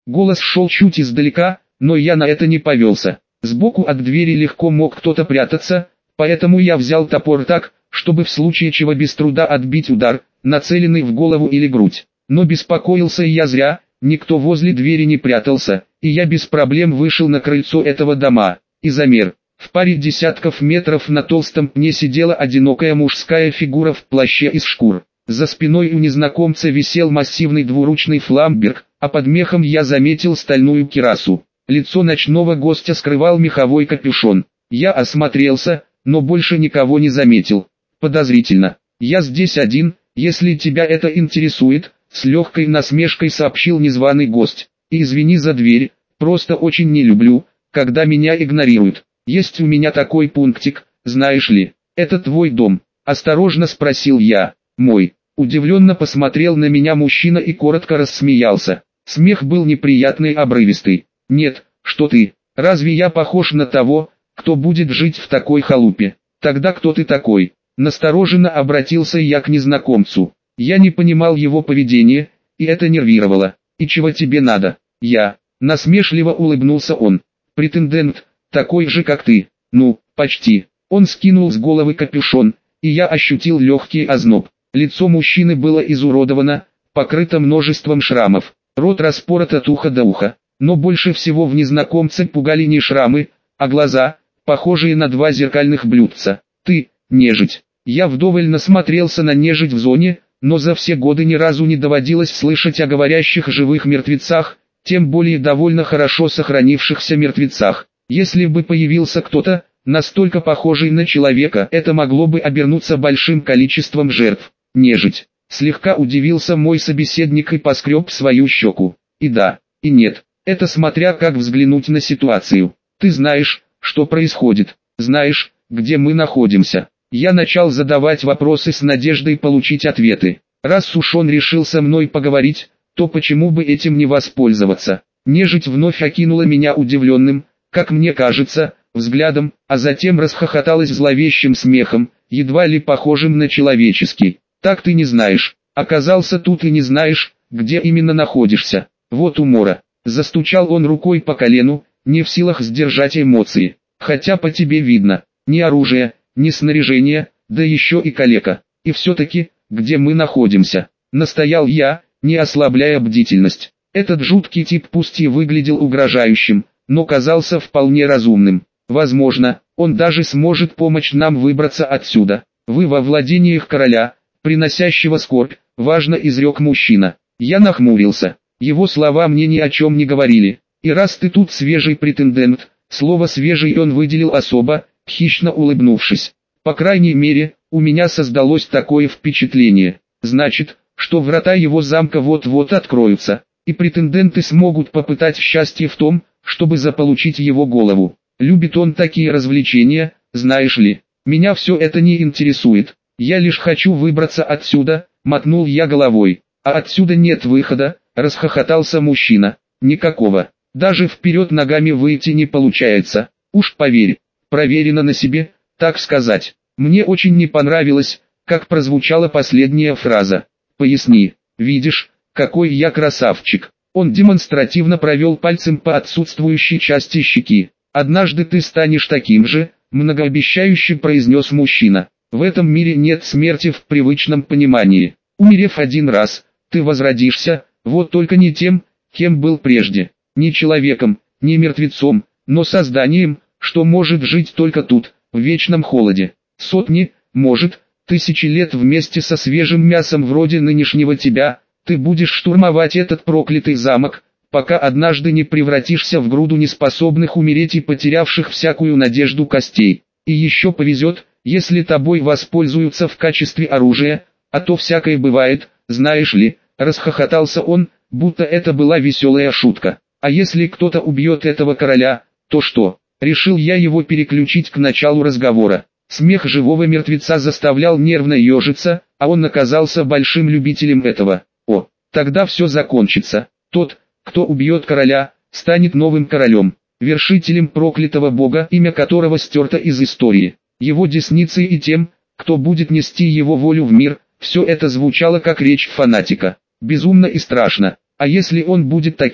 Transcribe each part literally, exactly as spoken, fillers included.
Голос шел чуть издалека, но я на это не повелся. Сбоку от двери легко мог кто-то прятаться, поэтому я взял топор так, чтобы в случае чего без труда отбить удар, нацеленный в голову или грудь. Но беспокоился я зря, никто возле двери не прятался, и я без проблем вышел на крыльцо этого дома, и замер. В паре десятков метров на толстом пне сидела одинокая мужская фигура в плаще из шкур. За спиной у незнакомца висел массивный двуручный фламберг, а под мехом я заметил стальную кирасу. Лицо ночного гостя скрывал меховой капюшон. Я осмотрелся, но больше никого не заметил. Подозрительно. «Я здесь один, если тебя это интересует», — с легкой насмешкой сообщил незваный гость. «И извини за дверь, просто очень не люблю, когда меня игнорируют. Есть у меня такой пунктик, знаешь ли. Это твой дом?» — осторожно спросил я. «Мой». Удивленно посмотрел на меня мужчина и коротко рассмеялся. Смех был неприятный, обрывистый. «Нет, что ты, разве я похож на того, кто будет жить в такой халупе? Тогда кто ты такой?» Настороженно обратился я к незнакомцу. Я не понимал его поведения, и это нервировало. «И чего тебе надо?» «Я». Насмешливо улыбнулся он. «Претендент, такой же как ты». «Ну, почти». Он скинул с головы капюшон, и я ощутил легкий озноб. Лицо мужчины было изуродовано, покрыто множеством шрамов. Рот распорот от уха до уха. Но больше всего в незнакомце пугали не шрамы, а глаза, похожие на два зеркальных блюдца. «Ты, нежить». Я вдоволь насмотрелся на нежить в зоне, но за все годы ни разу не доводилось слышать о говорящих живых мертвецах, тем более довольно хорошо сохранившихся мертвецах. Если бы появился кто-то, настолько похожий на человека, это могло бы обернуться большим количеством жертв. «Нежить». Слегка удивился мой собеседник и поскреб свою щеку. «И да, и нет. Это смотря как взглянуть на ситуацию. Ты знаешь, что происходит, знаешь, где мы находимся». Я начал задавать вопросы с надеждой получить ответы. Раз уж он решился мной поговорить, то почему бы этим не воспользоваться? Нежить вновь окинула меня удивленным, как мне кажется, взглядом, а затем расхохоталась зловещим смехом, едва ли похожим на человеческий. «Так ты не знаешь, оказался тут и не знаешь, где именно находишься. Вот умора». Застучал он рукой по колену, не в силах сдержать эмоции. «Хотя по тебе видно, ни оружия, ни снаряжения, да еще и калека. И все-таки, где мы находимся?» Настоял я, не ослабляя бдительность. Этот жуткий тип пусть и выглядел угрожающим, но казался вполне разумным. Возможно, он даже сможет помочь нам выбраться отсюда. «Вы во владениях короля, приносящего скорбь», — важно изрек мужчина. Я нахмурился. Его слова мне ни о чем не говорили. «И раз ты тут свежий претендент», слово «свежий» он выделил особо, хищно улыбнувшись. «По крайней мере, у меня создалось такое впечатление. Значит, что врата его замка вот-вот откроются, и претенденты смогут попытать счастье в том, чтобы заполучить его голову. Любит он такие развлечения, знаешь ли. Меня все это не интересует. Я лишь хочу выбраться отсюда», — мотнул я головой. «А отсюда нет выхода», — расхохотался мужчина. «Никакого. Даже вперед ногами выйти не получается. Уж поверь, проверено на себе, так сказать». Мне очень не понравилось, как прозвучала последняя фраза. «Поясни, видишь, какой я красавчик». Он демонстративно провел пальцем по отсутствующей части щеки. «Однажды ты станешь таким же», — многообещающе произнес мужчина. «В этом мире нет смерти в привычном понимании. Умерев один раз, ты возродишься, вот только не тем, кем был прежде. Не человеком, не мертвецом, но созданием, что может жить только тут, в вечном холоде. Сотни, может, тысячи лет вместе со свежим мясом вроде нынешнего тебя, ты будешь штурмовать этот проклятый замок, пока однажды не превратишься в груду неспособных умереть и потерявших всякую надежду костей. И еще повезет, если тобой воспользуются в качестве оружия, а то всякое бывает, знаешь ли», — расхохотался он, будто это была веселая шутка. «А если кто-то убьет этого короля, то что?» Решил я его переключить к началу разговора. Смех живого мертвеца заставлял нервно ежиться, а он оказался большим любителем этого. «О, тогда все закончится. Тот, кто убьет короля, станет новым королем, вершителем проклятого бога, имя которого стерто из истории, его десницей и тем, кто будет нести его волю в мир». Все это звучало как речь фанатика. Безумно и страшно. А если он будет таким,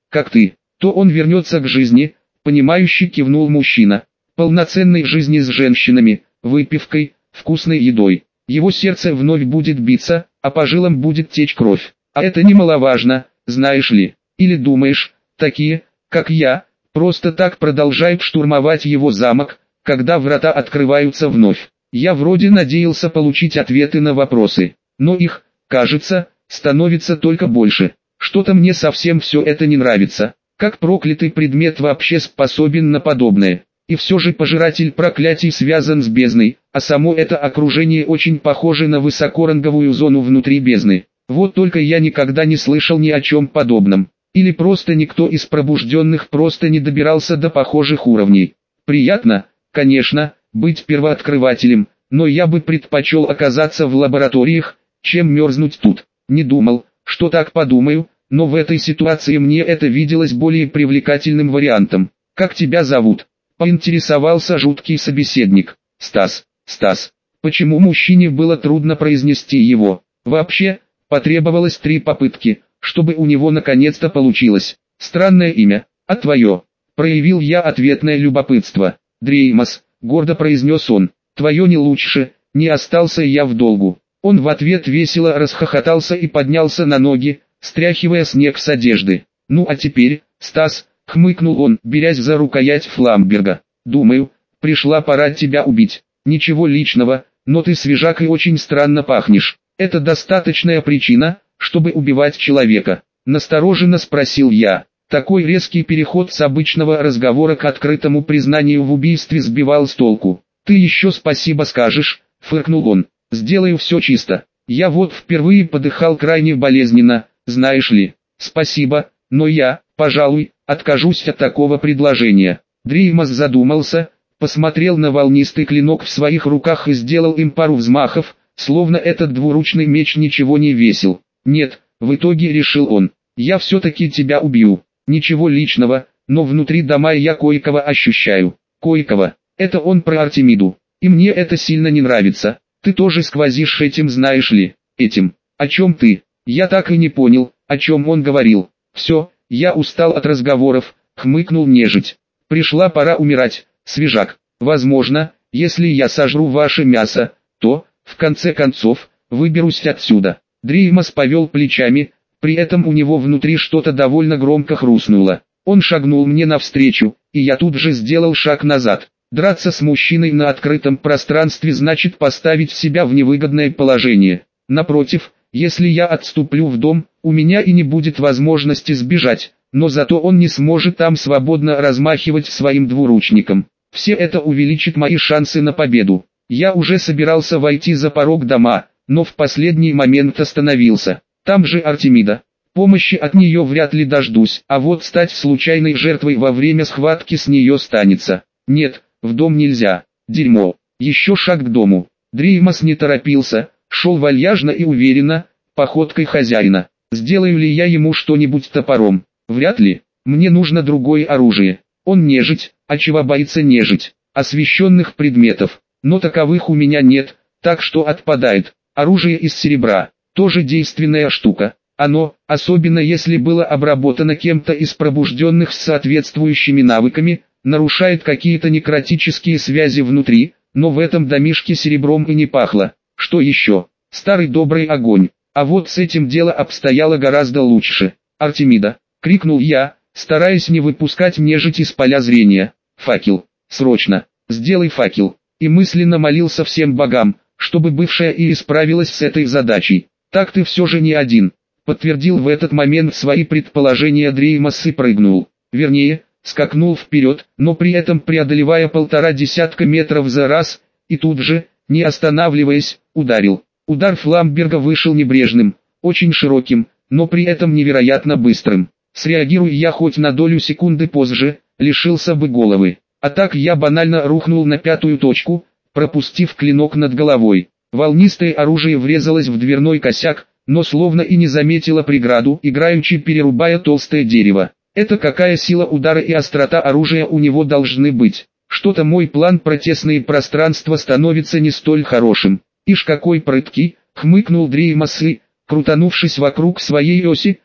как ты, то он вернется к жизни, понимающе кивнул мужчина. Полноценной жизни с женщинами, выпивкой, вкусной едой. Его сердце вновь будет биться, а по жилам будет течь кровь. А это немаловажно, знаешь ли. Или думаешь, такие, как я, просто так продолжают штурмовать его замок, когда врата открываются вновь. Я вроде надеялся получить ответы на вопросы, но их, кажется, становится только больше. Что-то мне совсем все это не нравится. Как проклятый предмет вообще способен на подобное? И все же пожиратель проклятий связан с бездной, а само это окружение очень похоже на высокоранговую зону внутри бездны. Вот только я никогда не слышал ни о чем подобном. Или просто никто из пробужденных просто не добирался до похожих уровней. Приятно, конечно, быть первооткрывателем, но я бы предпочел оказаться в лабораториях, чем мерзнуть тут. Не думал, что так подумаю, но в этой ситуации мне это виделось более привлекательным вариантом. «Как тебя зовут?» — поинтересовался жуткий собеседник. «Стас, Стас». Почему мужчине было трудно произнести его? Вообще, потребовалось три попытки, чтобы у него наконец-то получилось. Странное имя, а твое? Проявил я ответное любопытство. «Дреймос», — гордо произнес он. «Твое не лучше, не остался я в долгу». Он в ответ весело расхохотался и поднялся на ноги, стряхивая снег с одежды. «Ну а теперь, Стас», — хмыкнул он, берясь за рукоять Фламберга. «Думаю, пришла пора тебя убить. Ничего личного, но ты свежак и очень странно пахнешь. Это достаточная причина, чтобы убивать человека?» Настороженно спросил я. Такой резкий переход с обычного разговора к открытому признанию в убийстве сбивал с толку. «Ты еще спасибо скажешь», — фыркнул он. «Сделаю все чисто. Я вот впервые подыхал крайне болезненно, знаешь ли. Спасибо, но я, пожалуй, откажусь от такого предложения». Дреймос задумался, посмотрел на волнистый клинок в своих руках и сделал им пару взмахов, словно этот двуручный меч ничего не весил. «Нет», — в итоге решил он, — «я все-таки тебя убью. Ничего личного, но внутри дома я кое-кого ощущаю». «Кое-кого?» Это он про Артемиду. «И мне это сильно не нравится. Ты тоже сквозишь этим, знаешь ли». «Этим? О чем ты?» Я так и не понял, о чем он говорил. «Все, я устал от разговоров», — хмыкнул нежить. «Пришла пора умирать, свежак. Возможно, если я сожру ваше мясо, то, в конце концов, выберусь отсюда». Дреймос повел плечами, при этом у него внутри что-то довольно громко хрустнуло. Он шагнул мне навстречу, и я тут же сделал шаг назад. Драться с мужчиной на открытом пространстве значит поставить себя в невыгодное положение. Напротив, если я отступлю в дом, у меня и не будет возможности сбежать, но зато он не сможет там свободно размахивать своим двуручником. Все это увеличит мои шансы на победу. Я уже собирался войти за порог дома, но в последний момент остановился. Там же Артемида. Помощи от нее вряд ли дождусь, а вот стать случайной жертвой во время схватки с нее станется. Нет, в дом нельзя. Дерьмо. Еще шаг к дому. Дреймос не торопился, шел вальяжно и уверенно, походкой хозяина. Сделаю ли я ему что-нибудь топором? Вряд ли. Мне нужно другое оружие. Он нежить, а чего боится нежить? Освященных предметов. Но таковых у меня нет, так что отпадает. Оружие из серебра. Тоже действенная штука. Оно, особенно если было обработано кем-то из пробужденных с соответствующими навыками, нарушает какие-то некротические связи внутри, но в этом домишке серебром и не пахло. Что еще? Старый добрый огонь. А вот с этим дело обстояло гораздо лучше. «Артемида!» — крикнул я, стараясь не выпускать нежить из поля зрения. «Факел! Срочно! Сделай факел!» И мысленно молился всем богам, чтобы бывшая и справилась с этой задачей. «Так ты все же не один», — подтвердил в этот момент свои предположения Дреймос и прыгнул. Вернее, скакнул вперед, но при этом преодолевая полтора десятка метров за раз, и тут же, не останавливаясь, ударил. Удар Фламберга вышел небрежным, очень широким, но при этом невероятно быстрым. Среагируя я хоть на долю секунды позже, лишился бы головы. А так я банально рухнул на пятую точку, пропустив клинок над головой. Волнистое оружие врезалось в дверной косяк, но словно и не заметило преграду, играючи перерубая толстое дерево. Это какая сила удара и острота оружия у него должны быть. Что-то мой план про тесные пространства становится не столь хорошим. «Ишь какой прыткий!» — хмыкнул Дреймос и, крутанувшись вокруг своей оси,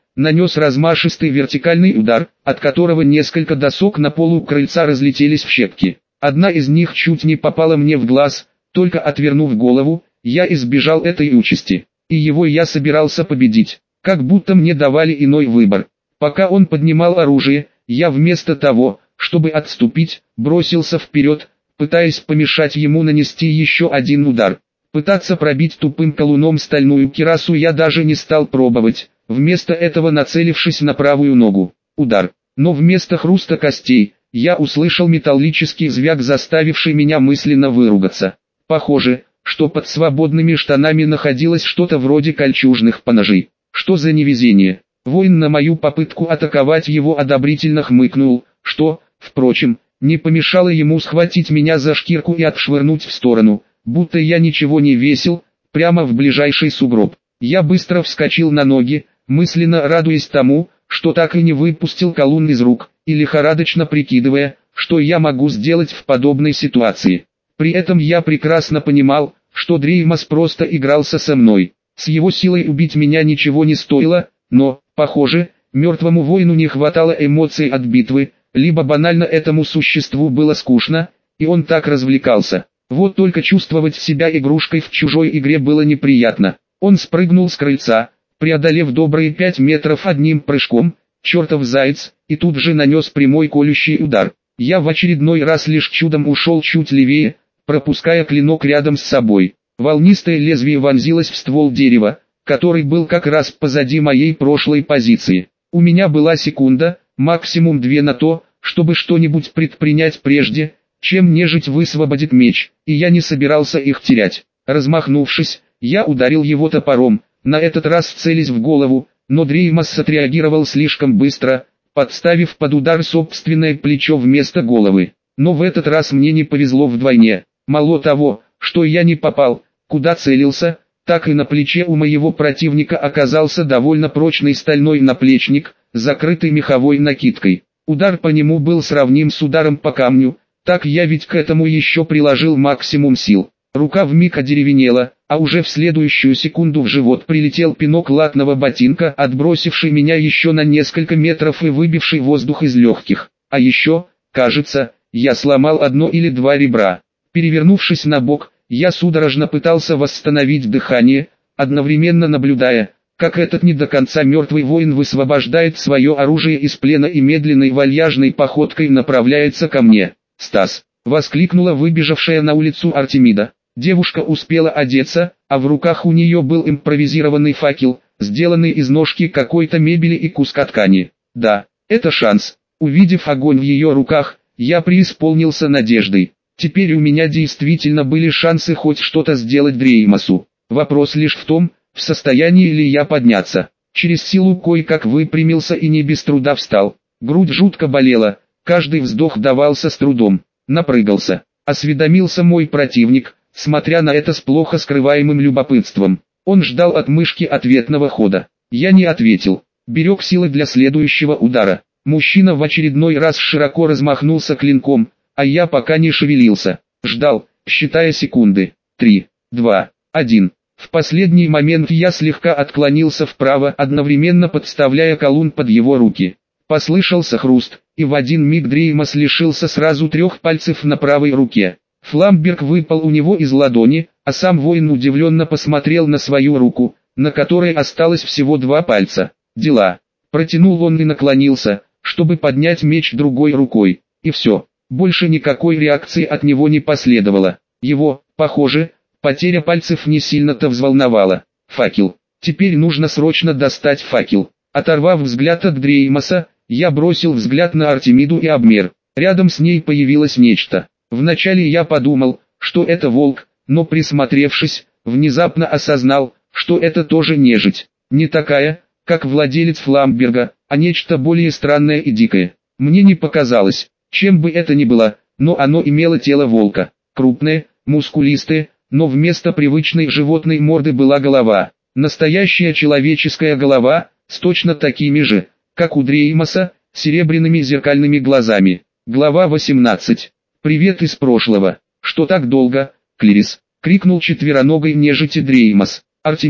нанес размашистый вертикальный удар, от которого несколько досок на полу крыльца разлетелись в щепки. Одна из них чуть не попала мне в глаз, только отвернув голову, я избежал этой участи. И его я собирался победить, как будто мне давали иной выбор. Пока он поднимал оружие, я вместо того, чтобы отступить, бросился вперед, пытаясь помешать ему нанести еще один удар. Пытаться пробить тупым колуном стальную кирасу я даже не стал пробовать, вместо этого нацелившись на правую ногу. Удар. Но вместо хруста костей, я услышал металлический звяк, заставивший меня мысленно выругаться. Похоже, что под свободными штанами находилось что-то вроде кольчужных поножей. Что за невезение? Воин на мою попытку атаковать его одобрительно хмыкнул, что, впрочем, не помешало ему схватить меня за шкирку и отшвырнуть в сторону, будто я ничего не весил, прямо в ближайший сугроб. Я быстро вскочил на ноги, мысленно радуясь тому, что так и не выпустил колун из рук, и лихорадочно прикидывая, что я могу сделать в подобной ситуации. При этом я прекрасно понимал, что Дреймас просто игрался со мной. С его силой убить меня ничего не стоило, но, похоже, мертвому воину не хватало эмоций от битвы, либо банально этому существу было скучно, и он так развлекался. Вот только чувствовать себя игрушкой в чужой игре было неприятно. Он спрыгнул с крыльца, преодолев добрые пять метров одним прыжком, чертов заяц, и тут же нанес прямой колющий удар. Я в очередной раз лишь чудом ушел чуть левее, пропуская клинок рядом с собой. Волнистое лезвие вонзилось в ствол дерева, который был как раз позади моей прошлой позиции. У меня была секунда, максимум две на то, чтобы что-нибудь предпринять прежде, чем нежить высвободит меч, и я не собирался их терять. Размахнувшись, я ударил его топором, на этот раз целясь в голову, но Дреймас отреагировал слишком быстро, подставив под удар собственное плечо вместо головы. Но в этот раз мне не повезло вдвойне. Мало того, что я не попал, куда целился, так и на плече у моего противника оказался довольно прочный стальной наплечник, закрытый меховой накидкой. Удар по нему был сравним с ударом по камню, так я ведь к этому еще приложил максимум сил. Рука вмиг одеревенела, а уже в следующую секунду в живот прилетел пинок латного ботинка, отбросивший меня еще на несколько метров и выбивший воздух из легких. А еще, кажется, я сломал одно или два ребра. Перевернувшись на бок, я судорожно пытался восстановить дыхание, одновременно наблюдая, как этот не до конца мертвый воин высвобождает свое оружие из плена и медленной вальяжной походкой направляется ко мне. «Стас!» — воскликнула выбежавшая на улицу Артемида. Девушка успела одеться, а в руках у нее был импровизированный факел, сделанный из ножки какой-то мебели и куска ткани. Да, это шанс. Увидев огонь в ее руках, я преисполнился надеждой. Теперь у меня действительно были шансы хоть что-то сделать Дреймасу. Вопрос лишь в том, в состоянии ли я подняться. Через силу кое-как выпрямился и не без труда встал. Грудь жутко болела, каждый вздох давался с трудом. Напрыгался. Осведомился мой противник, смотря на это с плохо скрываемым любопытством. Он ждал от мышки ответного хода. Я не ответил. Берег силы для следующего удара. Мужчина в очередной раз широко размахнулся клинком, а я пока не шевелился. Ждал, считая секунды. Три, два, один. В последний момент я слегка отклонился вправо, одновременно подставляя колун под его руки. Послышался хруст, и в один миг Дреймас лишился сразу трех пальцев на правой руке. Фламберг выпал у него из ладони, а сам воин удивленно посмотрел на свою руку, на которой осталось всего два пальца. Дела. Протянул он и наклонился, чтобы поднять меч другой рукой. И все. Больше никакой реакции от него не последовало. Его, похоже, потеря пальцев не сильно-то взволновала. Факел. Теперь нужно срочно достать факел. Оторвав взгляд от Дреймаса, я бросил взгляд на Артемиду и обмер. Рядом с ней появилось нечто. Вначале я подумал, что это волк, но присмотревшись, внезапно осознал, что это тоже нежить. Не такая, как владелец Фламберга, а нечто более странное и дикое. Мне не показалось, чем бы это ни было, но оно имело тело волка. Крупное, мускулистое, но вместо привычной животной морды была голова. Настоящая человеческая голова, с точно такими же, как у Дреймаса, серебряными зеркальными глазами. Глава восемнадцать. «Привет из прошлого. Что так долго, Клирис?» — крикнул четвероногой нежити Дреймас. Артемида,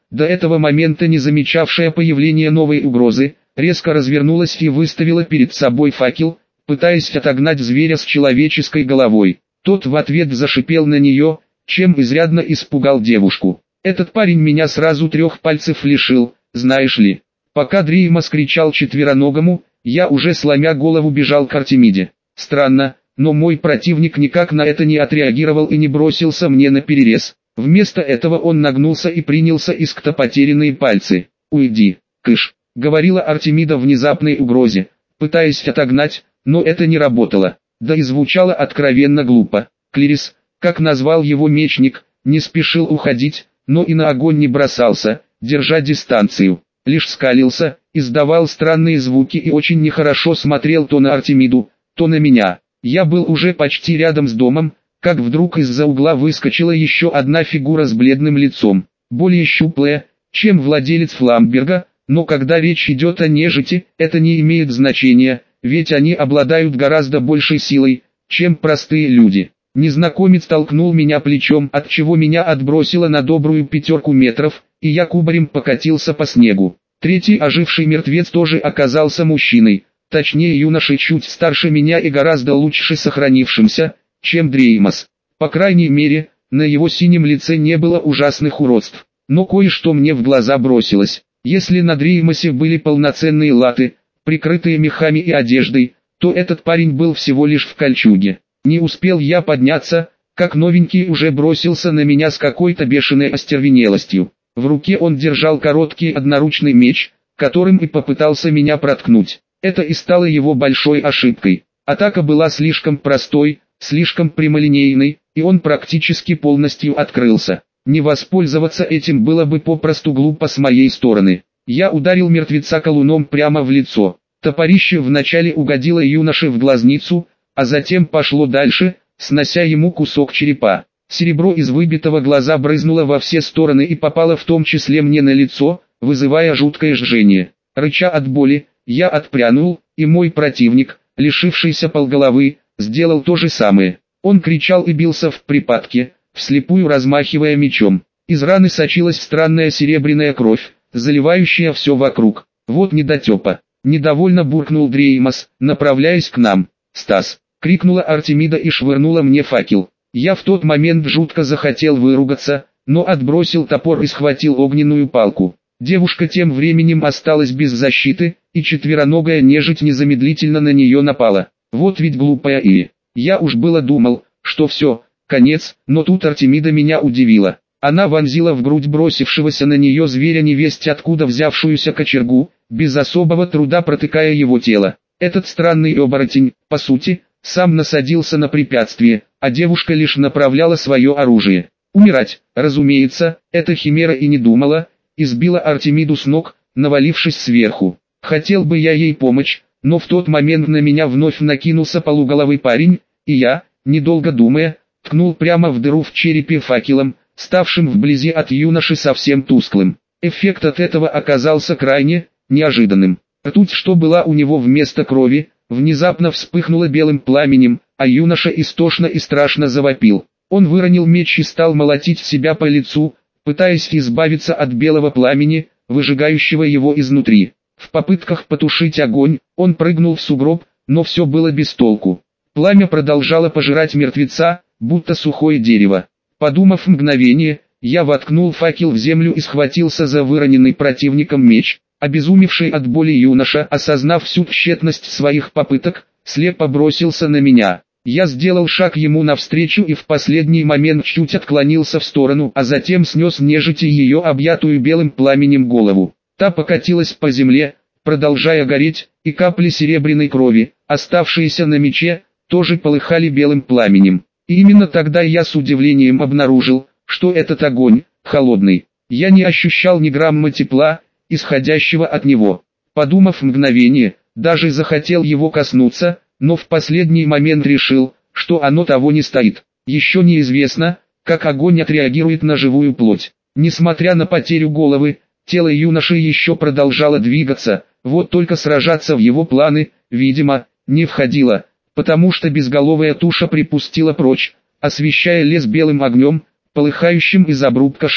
до этого момента не замечавшая появления новой угрозы, резко развернулась и выставила перед собой факел, пытаясь отогнать зверя с человеческой головой. Тот в ответ зашипел на нее, чем изрядно испугал девушку. «Этот парень меня сразу трех пальцев лишил, знаешь ли». Пока Дреймос кричал четвероногому, я уже сломя голову бежал к Артемиде. Странно, но мой противник никак на это не отреагировал и не бросился мне на перерез. Вместо этого он нагнулся и принялся искать потерянные пальцы. «Уйди, кыш», — говорила Артемида внезапной угрозе, пытаясь отогнать, но это не работало. Да и звучало откровенно глупо. Клирис, как назвал его мечник, не спешил уходить, но и на огонь не бросался, держа дистанцию. Лишь скалился, издавал странные звуки и очень нехорошо смотрел то на Артемиду, то на меня. Я был уже почти рядом с домом, как вдруг из-за угла выскочила еще одна фигура с бледным лицом, более щуплая, чем владелец Фламберга, но когда речь идет о нежити, это не имеет значения, ведь они обладают гораздо большей силой, чем простые люди. Незнакомец толкнул меня плечом, от чего меня отбросило на добрую пятерку метров, и я кубарем покатился по снегу. Третий оживший мертвец тоже оказался мужчиной, точнее юношей чуть старше меня и гораздо лучше сохранившимся, чем Дреймос. По крайней мере, на его синем лице не было ужасных уродств. Но кое-что мне в глаза бросилось. Если на Дреймосе были полноценные латы, прикрытые мехами и одеждой, то этот парень был всего лишь в кольчуге. Не успел я подняться, как новенький уже бросился на меня с какой-то бешеной остервенелостью. В руке он держал короткий одноручный меч, которым и попытался меня проткнуть. Это и стало его большой ошибкой. Атака была слишком простой, слишком прямолинейной, и он практически полностью открылся. Не воспользоваться этим было бы попросту глупо с моей стороны. Я ударил мертвеца колуном прямо в лицо. Топорище вначале угодило юноше в глазницу, а затем пошло дальше, снося ему кусок черепа. Серебро из выбитого глаза брызнуло во все стороны и попало в том числе мне на лицо, вызывая жуткое жжение. Рыча от боли, я отпрянул, и мой противник, лишившийся полголовы, сделал то же самое. Он кричал и бился в припадке, вслепую размахивая мечом. Из раны сочилась странная серебряная кровь, заливающая все вокруг. «Вот недотепа!» — недовольно буркнул Дреймос, направляясь к нам. «Стас!» — крикнула Артемида и швырнула мне факел. Я в тот момент жутко захотел выругаться, но отбросил топор и схватил огненную палку. Девушка тем временем осталась без защиты, и четвероногая нежить незамедлительно на нее напала. Вот ведь глупая и... Я уж было думал, что все, конец, но тут Артемида меня удивила. Она вонзила в грудь бросившегося на нее зверя невесть откуда взявшуюся кочергу, без особого труда протыкая его тело. Этот странный оборотень, по сути, сам насадился на препятствие, а девушка лишь направляла свое оружие. Умирать, разумеется, эта химера и не думала, избила Артемиду с ног, навалившись сверху. Хотел бы я ей помочь, но в тот момент на меня вновь накинулся полуголовый парень, и я, недолго думая, ткнул прямо в дыру в черепе факелом, ставшим вблизи от юноши совсем тусклым. Эффект от этого оказался крайне неожиданным. Ртуть, что была у него вместо крови, внезапно вспыхнула белым пламенем, а юноша истошно и страшно завопил. Он выронил меч и стал молотить себя по лицу, пытаясь избавиться от белого пламени, выжигающего его изнутри. В попытках потушить огонь, он прыгнул в сугроб, но все было без толку. Пламя продолжало пожирать мертвеца, будто сухое дерево. Подумав мгновение, я воткнул факел в землю и схватился за выроненный противником меч. Обезумевший от боли юноша, осознав всю тщетность своих попыток, слепо бросился на меня. Я сделал шаг ему навстречу и в последний момент чуть отклонился в сторону, а затем снес нежити ее объятую белым пламенем голову. Та покатилась по земле, продолжая гореть, и капли серебряной крови, оставшиеся на мече, тоже полыхали белым пламенем. И именно тогда я с удивлением обнаружил, что этот огонь, холодный. Я не ощущал ни грамма тепла, исходящего от него. Подумав мгновение, даже захотел его коснуться, но в последний момент решил, что оно того не стоит. Еще неизвестно, как огонь отреагирует на живую плоть. Несмотря на потерю головы, тело юноши еще продолжало двигаться, вот только сражаться в его планы, видимо, не входило, потому что безголовая туша припустила прочь, освещая лес белым огнем, полыхающим из обрубка шеи.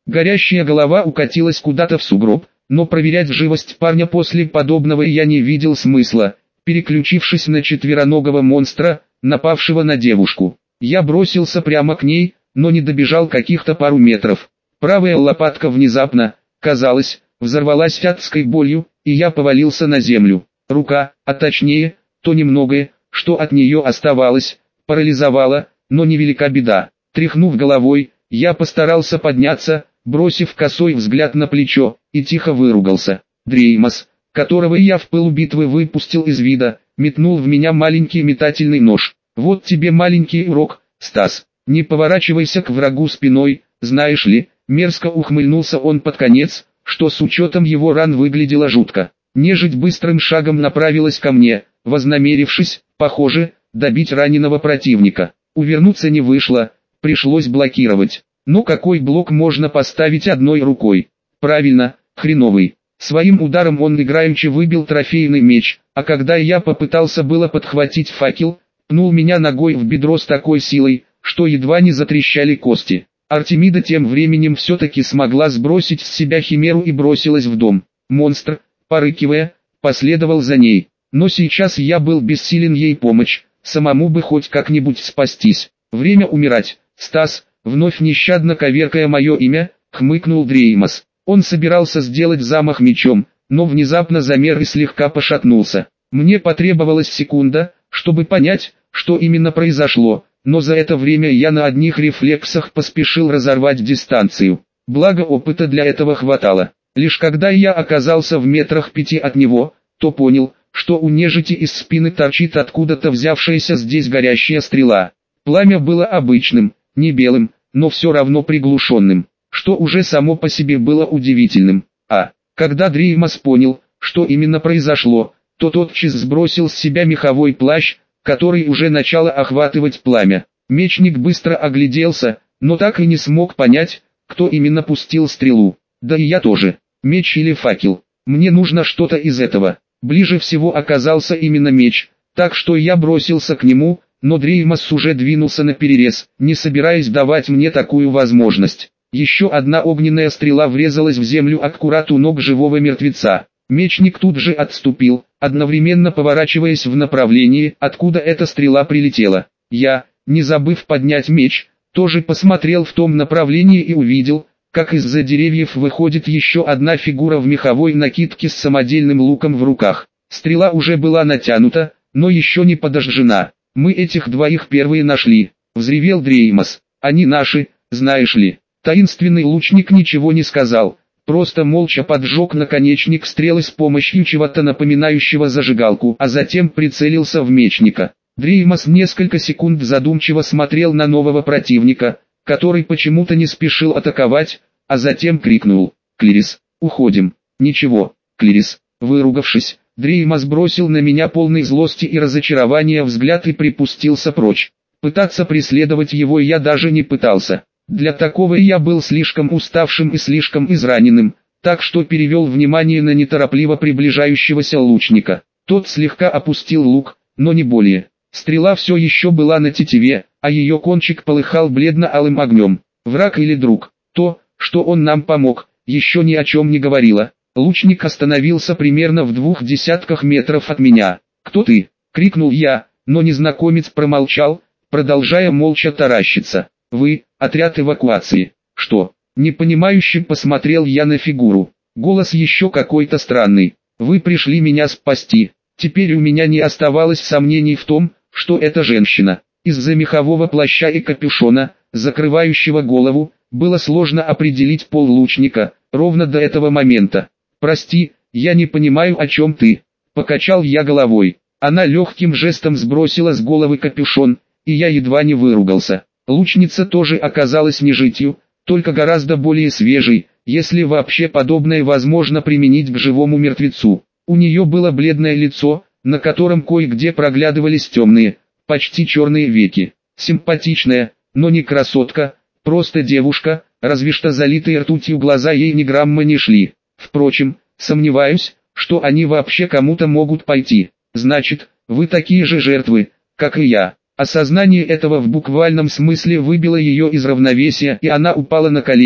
Горящая голова укатилась куда-то в сугроб, но проверять живость парня после подобного я не видел смысла. Переключившись на четвероногого монстра, напавшего на девушку, я бросился прямо к ней, но не добежал каких-то пару метров. Правая лопатка внезапно, казалось, взорвалась адской болью, и я повалился на землю. Рука, а точнее, то немногое, что от нее оставалось, парализовала, но невелика беда. Тряхнув головой, я постарался подняться, бросив косой взгляд на плечо, и тихо выругался. Дреймос, которого я в пылу битвы выпустил из вида, метнул в меня маленький метательный нож. Вот тебе маленький урок, Стас, не поворачивайся к врагу спиной, знаешь ли, мерзко ухмыльнулся он под конец, что с учетом его ран выглядело жутко. Нежить быстрым шагом направилась ко мне, вознамерившись, похоже, добить раненого противника. Увернуться не вышло, пришлось блокировать. Но какой блок можно поставить одной рукой? Правильно, хреновый. Своим ударом он играючи выбил трофейный меч, а когда я попытался было подхватить факел, пнул меня ногой в бедро с такой силой, что едва не затрещали кости. Артемида тем временем все-таки смогла сбросить с себя химеру и бросилась в дом. Монстр, порыкивая, последовал за ней. Но сейчас я был бессилен ей помочь, самому бы хоть как-нибудь спастись. Время умирать, Стас, вновь нещадно коверкая мое имя, хмыкнул Дреймос. Он собирался сделать замах мечом, но внезапно замер и слегка пошатнулся. Мне потребовалась секунда, чтобы понять, что именно произошло, но за это время я на одних рефлексах поспешил разорвать дистанцию. Благо опыта для этого хватало. Лишь когда я оказался в метрах пяти от него, то понял, что у нежити из спины торчит откуда-то взявшаяся здесь горящая стрела. Пламя было обычным, не белым, но все равно приглушенным, что уже само по себе было удивительным. А, когда Дреймос понял, что именно произошло, то тотчас сбросил с себя меховой плащ, который уже начало охватывать пламя. Мечник быстро огляделся, но так и не смог понять, кто именно пустил стрелу. Да и я тоже. Меч или факел. Мне нужно что-то из этого. Ближе всего оказался именно меч, так что я бросился к нему, но Дреймос уже двинулся наперерез, не собираясь давать мне такую возможность. Еще одна огненная стрела врезалась в землю аккурат у ног живого мертвеца. Мечник тут же отступил, одновременно поворачиваясь в направлении, откуда эта стрела прилетела. Я, не забыв поднять меч, тоже посмотрел в том направлении и увидел, как из-за деревьев выходит еще одна фигура в меховой накидке с самодельным луком в руках. Стрела уже была натянута, но еще не подожжена. «Мы этих двоих первые нашли», — взревел Дреймос. «Они наши, знаешь ли». Таинственный лучник ничего не сказал, просто молча поджег наконечник стрелы с помощью чего-то напоминающего зажигалку, а затем прицелился в мечника. Дреймос несколько секунд задумчиво смотрел на нового противника, который почему-то не спешил атаковать, а затем крикнул: «Клирис, уходим!» «Ничего, Клирис!» Выругавшись, Дреймос бросил на меня полный злости и разочарования взгляд и припустился прочь. Пытаться преследовать его я даже не пытался. Для такого я был слишком уставшим и слишком израненным, так что перевел внимание на неторопливо приближающегося лучника. Тот слегка опустил лук, но не более. Стрела все еще была на тетиве, а ее кончик полыхал бледно-алым огнем. Враг или друг? То, что он нам помог, еще ни о чем не говорило. Лучник остановился примерно в двух десятках метров от меня. «Кто ты?» — крикнул я, но незнакомец промолчал, продолжая молча таращиться. «Вы, отряд эвакуации». «Что?» — непонимающе посмотрел я на фигуру. Голос еще какой-то странный. «Вы пришли меня спасти». Теперь у меня не оставалось сомнений в том, что это женщина. Из-за мехового плаща и капюшона, закрывающего голову, было сложно определить пол лучника, ровно до этого момента. «Прости, я не понимаю, о чем ты». Покачал я головой. Она легким жестом сбросила с головы капюшон, и я едва не выругался. Лучница тоже оказалась нежитью, только гораздо более свежей, если вообще подобное возможно применить к живому мертвецу. У нее было бледное лицо, на котором кое-где проглядывались темные, почти черные веки. Симпатичная, но не красотка, просто девушка, разве что залитые ртутью глаза ей ни грамма не шли. Впрочем, сомневаюсь, что они вообще кому-то могут пойти. «Значит, вы такие же жертвы, как и я». Осознание этого в буквальном смысле выбило ее из равновесия, и она упала на колени,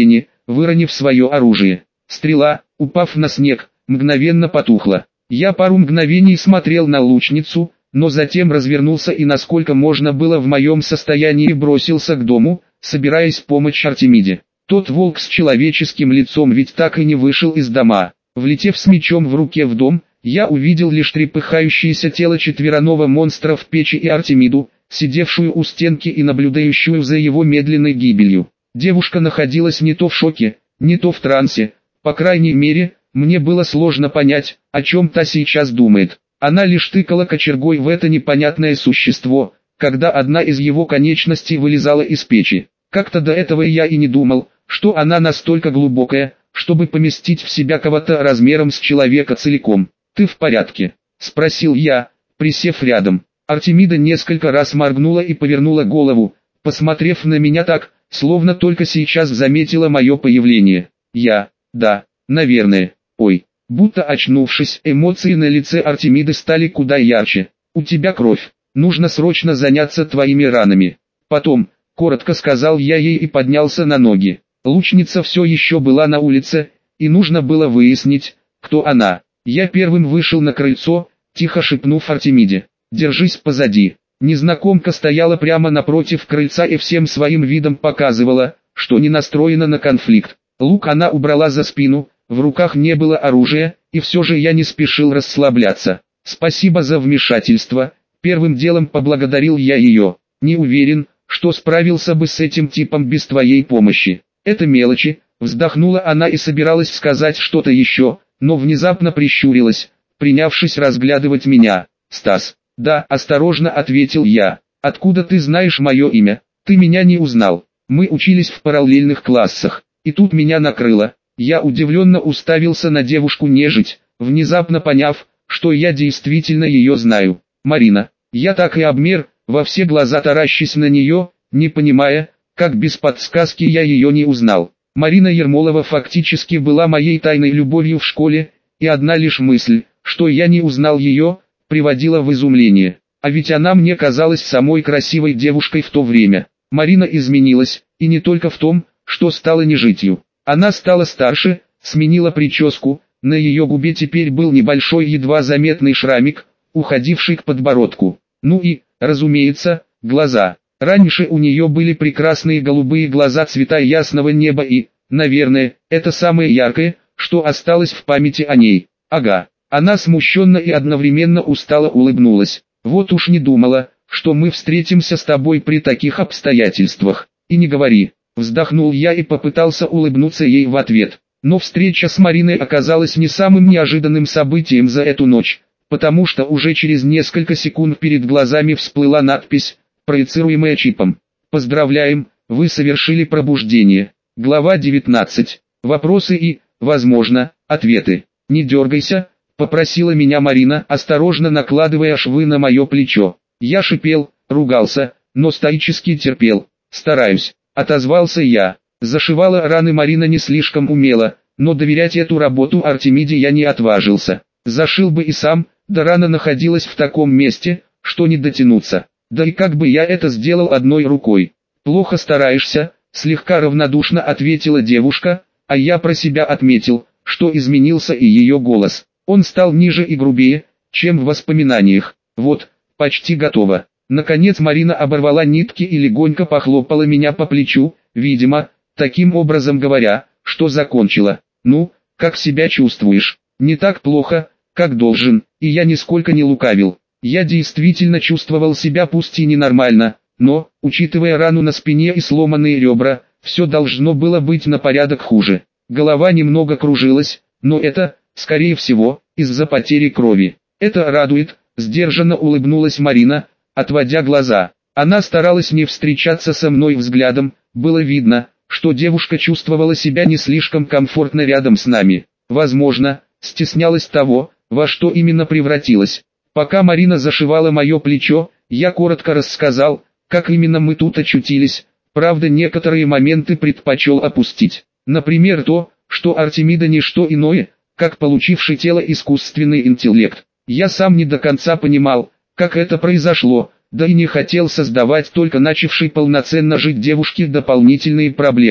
выронив свое оружие. Стрела, упав на снег, мгновенно потухла. Я пару мгновений смотрел на лучницу, но затем развернулся и, насколько можно было в моем состоянии, бросился к дому, собираясь помочь Артемиде. Тот волк с человеческим лицом ведь так и не вышел из дома. Влетев с мечом в руке в дом, я увидел лишь трепыхающееся тело четвероногого монстра в печи и Артемиду, сидевшую у стенки и наблюдающую за его медленной гибелью. Девушка находилась не то в шоке, не то в трансе. По крайней мере, мне было сложно понять, о чем та сейчас думает. Она лишь тыкала кочергой в это непонятное существо, когда одна из его конечностей вылезала из печи. Как-то до этого я и не думал, что она настолько глубокая, чтобы поместить в себя кого-то размером с человека целиком. «Ты в порядке?» – спросил я, присев рядом. Артемида несколько раз моргнула и повернула голову, посмотрев на меня так, словно только сейчас заметила мое появление. Я: «Да, наверное». «Ой». Будто очнувшись, эмоции на лице Артемиды стали куда ярче. «У тебя кровь. Нужно срочно заняться твоими ранами. Потом», — коротко сказал я ей и поднялся на ноги. Лучница все еще была на улице, и нужно было выяснить, кто она. Я первым вышел на крыльцо, тихо шепнув Артемиде: «Держись позади». Незнакомка стояла прямо напротив крыльца и всем своим видом показывала, что не настроена на конфликт. Лук она убрала за спину, в руках не было оружия, и все же я не спешил расслабляться. «Спасибо за вмешательство», — первым делом поблагодарил я ее. «Не уверен, что справился бы с этим типом без твоей помощи». «Это мелочи», — вздохнула она и собиралась сказать что-то еще, но внезапно прищурилась, принявшись разглядывать меня. «Стас». «Да», — осторожно ответил я. «Откуда ты знаешь мое имя? Ты меня не узнал. Мы учились в параллельных классах, и тут меня накрыло». Я удивленно уставился на девушку-нежить, внезапно поняв, что я действительно ее знаю. «Марина». Я так и обмер, во все глаза таращась на нее, не понимая, как без подсказки я ее не узнал. Марина Ермолова фактически была моей тайной любовью в школе, и одна лишь мысль, что я не узнал ее, приводила в изумление. А ведь она мне казалась самой красивой девушкой в то время. Марина изменилась, и не только в том, что стала нежитью. Она стала старше, сменила прическу, на ее губе теперь был небольшой едва заметный шрамик, уходивший к подбородку. Ну и, разумеется, глаза. Раньше у нее были прекрасные голубые глаза цвета ясного неба и, наверное, это самое яркое, что осталось в памяти о ней. Ага, она смущенно и одновременно устало улыбнулась. «Вот уж не думала, что мы встретимся с тобой при таких обстоятельствах. И не говори». Вздохнул я и попытался улыбнуться ей в ответ. Но встреча с Мариной оказалась не самым неожиданным событием за эту ночь, потому что уже через несколько секунд перед глазами всплыла надпись, проецируемая чипом. «Поздравляем, вы совершили пробуждение». Глава девятнадцать. Вопросы и, возможно, ответы. «Не дергайся», — попросила меня Марина, осторожно накладывая швы на мое плечо. Я шипел, ругался, но стоически терпел. «Стараюсь». Отозвался я. Зашивала раны Марина не слишком умело, но доверять эту работу Артемиде я не отважился. Зашил бы и сам, да рана находилась в таком месте, что не дотянуться. Да и как бы я это сделал одной рукой? «Плохо стараешься», — слегка равнодушно ответила девушка, а я про себя отметил, что изменился и ее голос. Он стал ниже и грубее, чем в воспоминаниях. «Вот, почти готово». Наконец Марина оборвала нитки и легонько похлопала меня по плечу, видимо, таким образом говоря, что закончила. «Ну, как себя чувствуешь?» «Не так плохо, как должен», и я нисколько не лукавил. Я действительно чувствовал себя пусть и ненормально, но, учитывая рану на спине и сломанные ребра, все должно было быть на порядок хуже. Голова немного кружилась, но это, скорее всего, из-за потери крови. «Это радует», — сдержанно улыбнулась Марина, отводя глаза. Она старалась не встречаться со мной взглядом, было видно, что девушка чувствовала себя не слишком комфортно рядом с нами. Возможно, стеснялась того, во что именно превратилась. Пока Марина зашивала мое плечо, я коротко рассказал, как именно мы тут очутились, правда некоторые моменты предпочел опустить. Например то, что Артемида не что иное, как получивший тело искусственный интеллект. Я сам не до конца понимал, как это произошло, да и не хотел создавать только начавшей полноценно жить девушке дополнительные проблемы.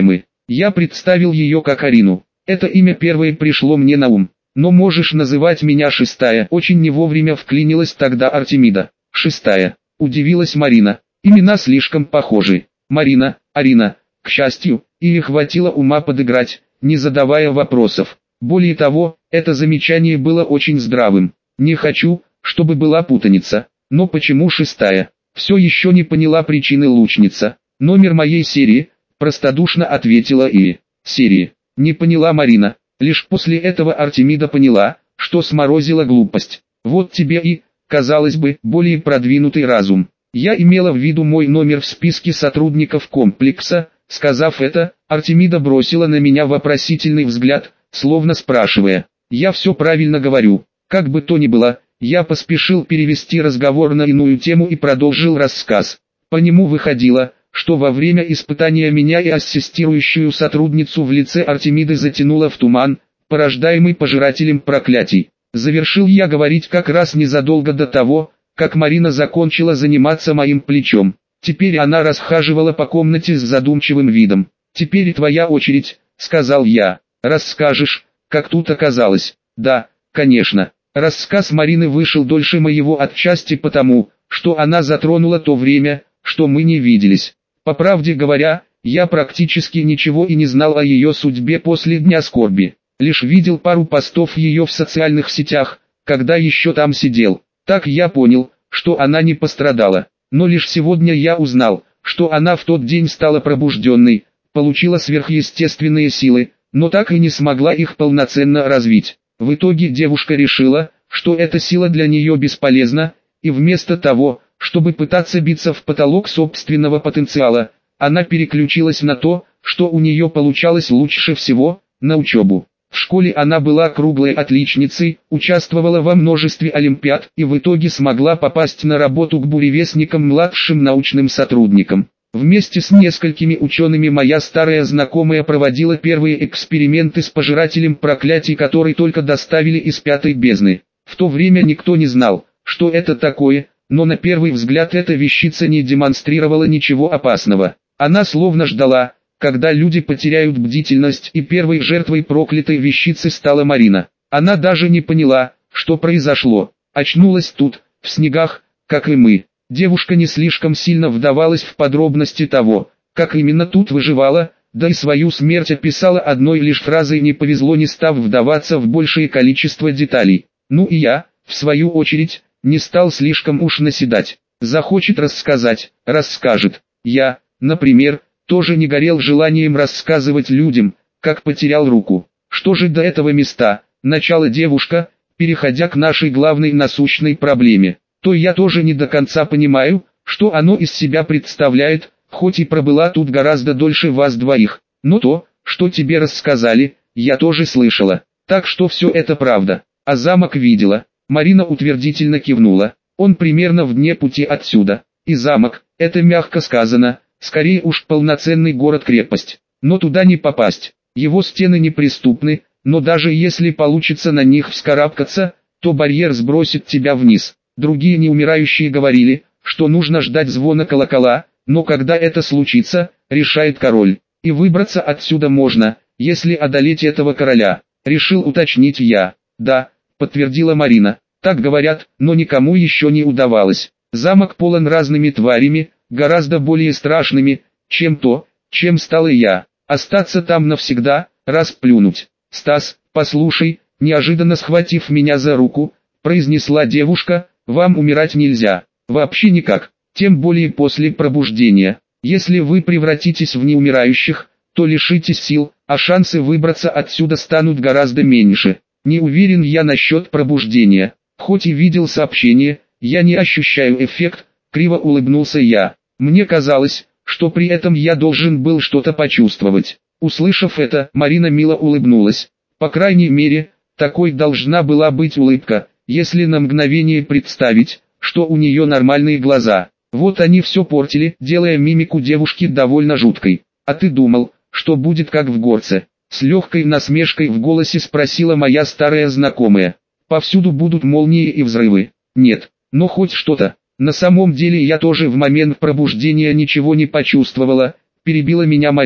Я представил ее как Арину. Это имя первое пришло мне на ум. Но можешь называть меня Шестая. Очень не вовремя вклинилась тогда Артемида. Шестая. Удивилась Марина. Имена слишком похожи. Марина, Арина. К счастью, ей хватило ума подыграть, не задавая вопросов. Более того, это замечание было очень здравым. Не хочу, чтобы была путаница. Но почему Шестая? Все еще не поняла причины лучница. Номер моей серии, простодушно ответила и серии. Не поняла Марина. Лишь после этого Артемида поняла, что сморозила глупость. Вот тебе и, казалось бы, более продвинутый разум. Я имела в виду мой номер в списке сотрудников комплекса. Сказав это, Артемида бросила на меня вопросительный взгляд, словно спрашивая: «Я все правильно говорю?» Как бы то ни было, я поспешил перевести разговор на иную тему и продолжил рассказ. По нему выходило, что во время испытания меня и ассистирующую сотрудницу в лице Артемиды затянуло в туман, порождаемый пожирателем проклятий. Завершил я говорить как раз незадолго до того, как Марина закончила заниматься моим плечом. Теперь она расхаживала по комнате с задумчивым видом. «Теперь твоя очередь», — сказал я. «Расскажешь, как тут оказалось?» «Да, конечно». Рассказ Марины вышел дольше моего отчасти потому, что она затронула то время, что мы не виделись. По правде говоря, я практически ничего и не знал о ее судьбе после Дня скорби. Лишь видел пару постов ее в социальных сетях, когда еще там сидел. Так я понял, что она не пострадала. Но лишь сегодня я узнал, что она в тот день стала пробужденной, получила сверхъестественные силы, но так и не смогла их полноценно развить. В итоге девушка решила, что эта сила для нее бесполезна, и вместо того, чтобы пытаться биться в потолок собственного потенциала, она переключилась на то, что у нее получалось лучше всего, на учебу. В школе она была круглой отличницей, участвовала во множестве олимпиад и в итоге смогла попасть на работу к буревестникам младшим научным сотрудникам. Вместе с несколькими учеными моя старая знакомая проводила первые эксперименты с пожирателем проклятий, который только доставили из пятой бездны. В то время никто не знал, что это такое, но на первый взгляд эта вещица не демонстрировала ничего опасного. Она словно ждала, когда люди потеряют бдительность, и первой жертвой проклятой вещицы стала Марина. Она даже не поняла, что произошло. Очнулась тут, в снегах, как и мы. Девушка не слишком сильно вдавалась в подробности того, как именно тут выживала, да и свою смерть описала одной лишь фразой, не повезло, не став вдаваться в большее количество деталей. Ну и я, в свою очередь, не стал слишком уж наседать. Захочет рассказать, расскажет. Я, например, тоже не горел желанием рассказывать людям, как потерял руку. Что же до этого места, начала девушка, переходя к нашей главной насущной проблеме. То я тоже не до конца понимаю, что оно из себя представляет, хоть и пробыла тут гораздо дольше вас двоих. Но то, что тебе рассказали, я тоже слышала. Так что все это правда. А замок видела. Марина утвердительно кивнула. Он примерно в дне пути отсюда. И замок, это мягко сказано, скорее уж полноценный город-крепость. Но туда не попасть. Его стены неприступны, но даже если получится на них вскарабкаться, то барьер сбросит тебя вниз. Другие неумирающие говорили, что нужно ждать звона колокола, но когда это случится, решает король. И выбраться отсюда можно, если одолеть этого короля. Решил уточнить я. Да, подтвердила Марина. Так говорят, но никому еще не удавалось. Замок полон разными тварями, гораздо более страшными, чем то, чем стал и я. Остаться там навсегда, расплюнуть. Стас, послушай, неожиданно схватив меня за руку, произнесла девушка, вам умирать нельзя, вообще никак, тем более после пробуждения. Если вы превратитесь в неумирающих, то лишитесь сил, а шансы выбраться отсюда станут гораздо меньше. Не уверен я насчет пробуждения. Хоть и видел сообщение, я не ощущаю эффект, криво улыбнулся я. Мне казалось, что при этом я должен был что-то почувствовать. Услышав это, Марина мило улыбнулась. По крайней мере, такой должна была быть улыбка, если на мгновение представить, что у нее нормальные глаза. Вот они все портили, делая мимику девушки довольно жуткой. А ты думал, что будет как в горце? С легкой насмешкой в голосе спросила моя старая знакомая. Повсюду будут молнии и взрывы. Нет, но хоть что-то. На самом деле я тоже в момент пробуждения ничего не почувствовала, перебила меня Марина.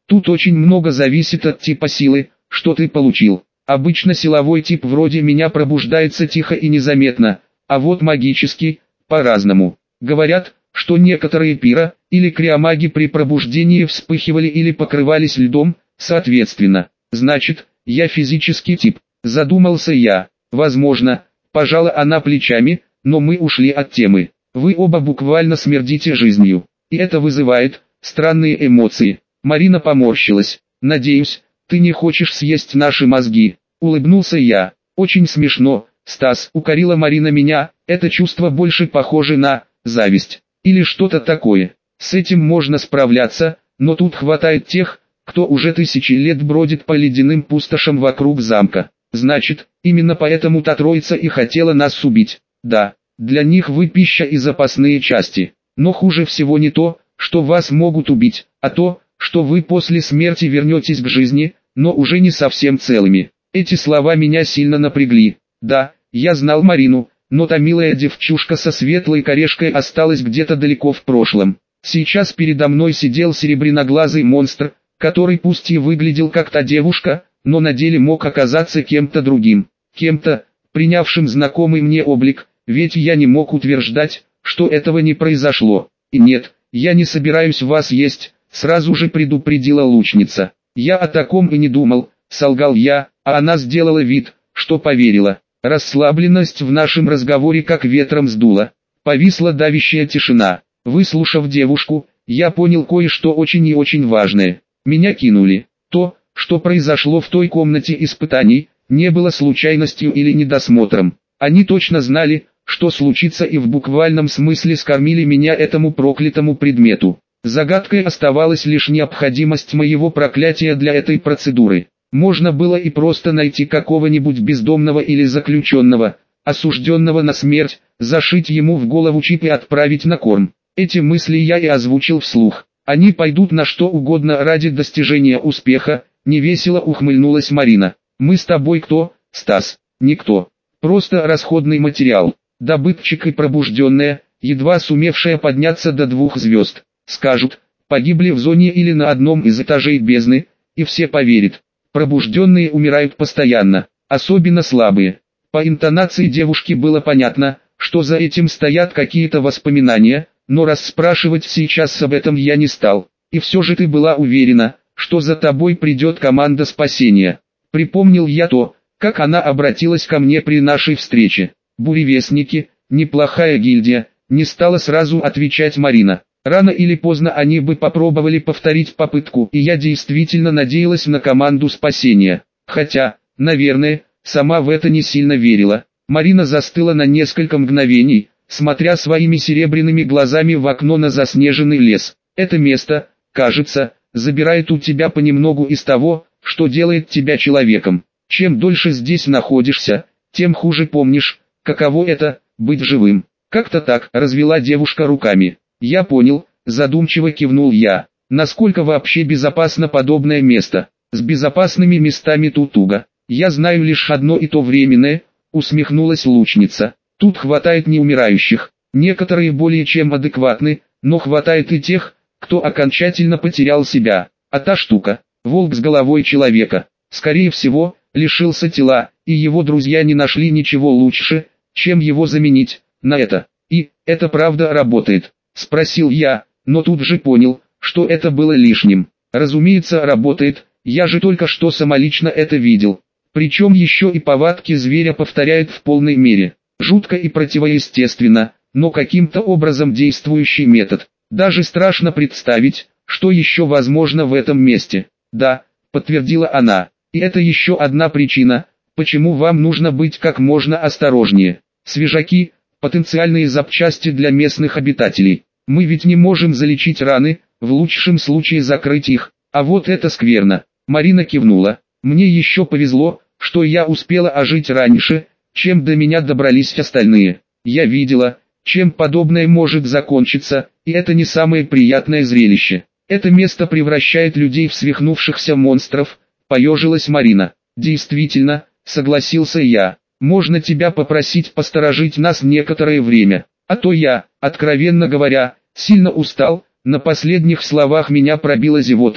Тут очень много зависит от типа силы, что ты получил. Обычно силовой тип вроде меня пробуждается тихо и незаметно, а вот магический – по-разному. Говорят, что некоторые пиро- или криомаги при пробуждении вспыхивали или покрывались льдом, соответственно. Значит, я физический тип. Задумался я. Возможно, пожала она плечами, но мы ушли от темы. Вы оба буквально смердите жизнью. И это вызывает странные эмоции. Марина поморщилась. Надеюсь, ты не хочешь съесть наши мозги. Улыбнулся я. Очень смешно, Стас, укорила Марина меня. Это чувство больше похоже на зависть. Или что-то такое. С этим можно справляться, но тут хватает тех, кто уже тысячи лет бродит по ледяным пустошам вокруг замка. Значит, именно поэтому та троица и хотела нас убить. Да, для них вы пища и запасные части. Но хуже всего не то, что вас могут убить, а то, что вы после смерти вернетесь к жизни, но уже не совсем целыми. Эти слова меня сильно напрягли. Да, я знал Марину, но та милая девчушка со светлой корешкой осталась где-то далеко в прошлом. Сейчас передо мной сидел серебряноглазый монстр, который пусть и выглядел как та девушка, но на деле мог оказаться кем-то другим, кем-то, принявшим знакомый мне облик, ведь я не мог утверждать, что этого не произошло. И нет, я не собираюсь вас есть, сразу же предупредила лучница. Я о таком и не думал, солгал я, а она сделала вид, что поверила. Расслабленность в нашем разговоре как ветром сдула. Повисла давящая тишина. Выслушав девушку, я понял кое-что очень и очень важное. Меня кинули. То, что произошло в той комнате испытаний, не было случайностью или недосмотром. Они точно знали, что случится, и в буквальном смысле скормили меня этому проклятому предмету. Загадкой оставалась лишь необходимость моего проклятия для этой процедуры. Можно было и просто найти какого-нибудь бездомного или заключенного, осужденного на смерть, зашить ему в голову чип и отправить на корм. Эти мысли я и озвучил вслух. Они пойдут на что угодно ради достижения успеха, невесело ухмыльнулась Марина. Мы с тобой кто, Стас? Никто. Просто расходный материал. Добытчик и пробужденная, едва сумевшая подняться до двух звезд. Скажут, погибли в зоне или на одном из этажей бездны, и все поверят. Пробужденные умирают постоянно, особенно слабые. По интонации девушки было понятно, что за этим стоят какие-то воспоминания, но расспрашивать сейчас об этом я не стал. И все же ты была уверена, что за тобой придет команда спасения. Припомнил я то, как она обратилась ко мне при нашей встрече. Буревестники, неплохая гильдия, не стала сразу отвечать Марина. Рано или поздно они бы попробовали повторить попытку, и я действительно надеялась на команду спасения. Хотя, наверное, сама в это не сильно верила. Марина застыла на несколько мгновений, смотря своими серебряными глазами в окно на заснеженный лес. Это место, кажется, забирает у тебя понемногу из того, что делает тебя человеком. Чем дольше здесь находишься, тем хуже помнишь, каково это – быть живым. Как-то так развела девушка руками. Я понял, задумчиво кивнул я. Насколько вообще безопасно подобное место? С безопасными местами тут туго. Я знаю лишь одно и то временное, усмехнулась лучница. Тут хватает неумирающих. Некоторые более чем адекватны, но хватает и тех, кто окончательно потерял себя. А та штука, волк с головой человека, скорее всего, лишился тела, и его друзья не нашли ничего лучше, чем его заменить на это. И это правда работает? Спросил я, но тут же понял, что это было лишним. Разумеется, работает, я же только что самолично это видел. Причем еще и повадки зверя повторяет в полной мере. Жутко и противоестественно, но каким-то образом действующий метод. Даже страшно представить, что еще возможно в этом месте. Да, подтвердила она, и это еще одна причина, почему вам нужно быть как можно осторожнее. Свежаки, потенциальные запчасти для местных обитателей. Мы ведь не можем залечить раны, в лучшем случае закрыть их, а вот это скверно. Марина кивнула. Мне еще повезло, что я успела ожить раньше, чем до меня добрались остальные. Я видела, чем подобное может закончиться, и это не самое приятное зрелище. Это место превращает людей в свихнувшихся монстров, поежилась Марина. Действительно, согласился я. Можно тебя попросить посторожить нас некоторое время, а то я, откровенно говоря, сильно устал. На последних словах меня пробила зевота,